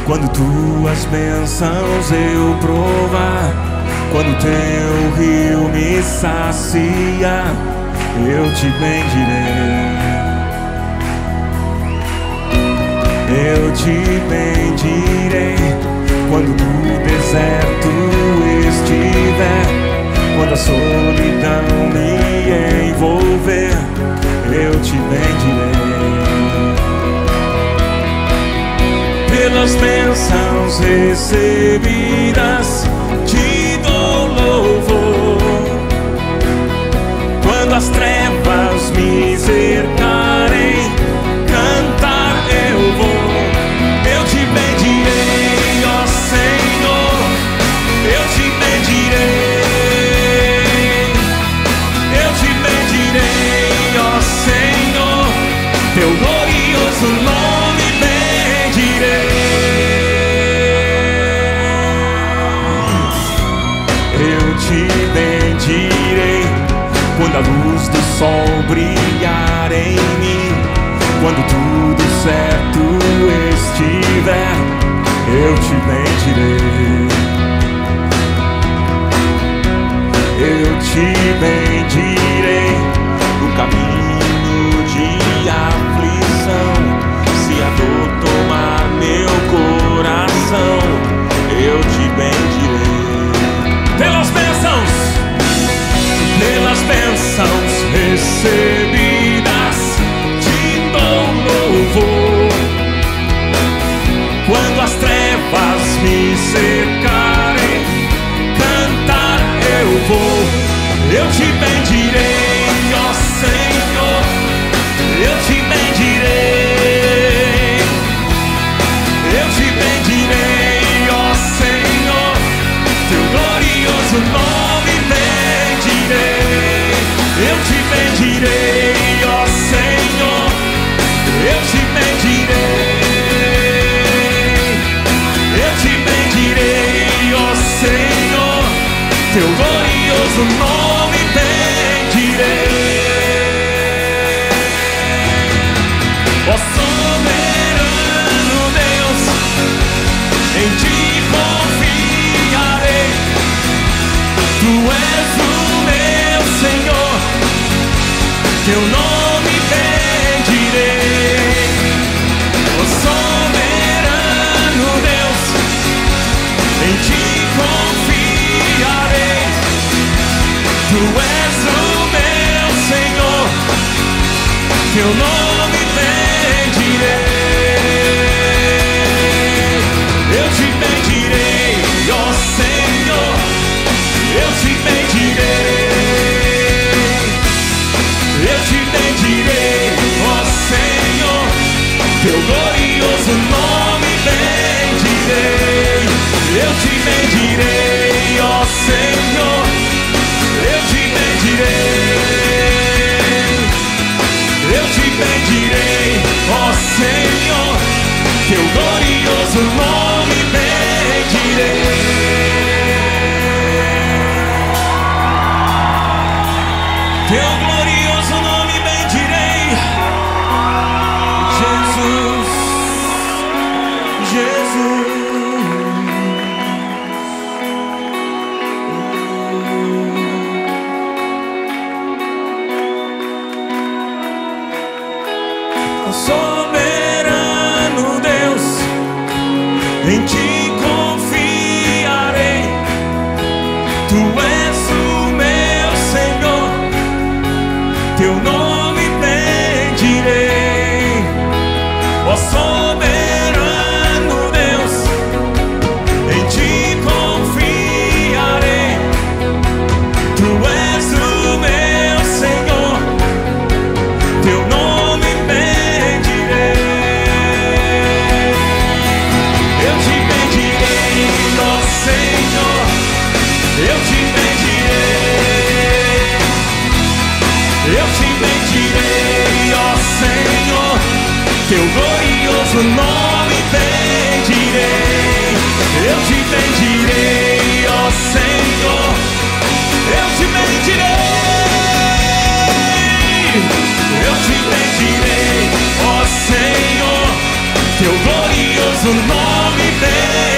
Quando tuas bênçãos eu provar, quando teu rio me sacia, eu te bendirei. Eu te bendirei. Quando no deserto estiver, quando a solidão me envolver, eu te bendirei. Pelas bênçãos recebidas te dou louvor. Quando as trevas me cercarem, cantar eu vou. Eu te bendirei, ó Senhor, eu te bendirei. Eu te bendirei, ó Senhor, teu glorioso nome bendirei. Eu te bendirei. Quando a luz do sol brilhar em mim, quando tudo certo estiver, eu te bendirei. Eu te bendirei. No caminho de aflição, se a dor tomar meu coração, eu te bendirei. Pelas bênçãos recebidas te dou louvor. Quando as trevas me cercarem, cantar eu vou. Eu te bendirei, ó Senhor, eu te bendirei. Eu te bendirei, ó Senhor, teu glorioso nome bendirei. Eu te bendirei, ó Senhor, eu te bendirei. Eu te bendirei, ó Senhor, teu glorioso nome bendirei. Ó soberano Deus, em ti confiarei. Tu és o meu Senhor, teu nome bendirei. Ó soberano Deus, em ti confiarei. Tu és o meu Senhor, teu nome bendirei. Eu te bendirei, ó Senhor, eu te bendirei. Eu te bendirei, ó Senhor, teu glorioso nome bendirei. Eu te bendirei, ó Senhor, eu te bendirei. Eu te bendirei, ó Senhor, teu glorioso nome bendirei. Teu glorioso nome bendirei. Jesus, Jesus. Soberano Deus, em ti confiarei. Tu és o meu Senhor, teu nome bendirei. Ó soberano Deus, em ti confiarei. Tu és o meu Senhor, teu nome bendirei. Eu te bendirei, ó Senhor, eu te bendirei. Eu te bendirei, ó Senhor, teu glorioso nome bendirei. Eu te bendirei, ó Senhor, eu te bendirei. Eu te bendirei, ó Senhor, teu glorioso nome bendirei.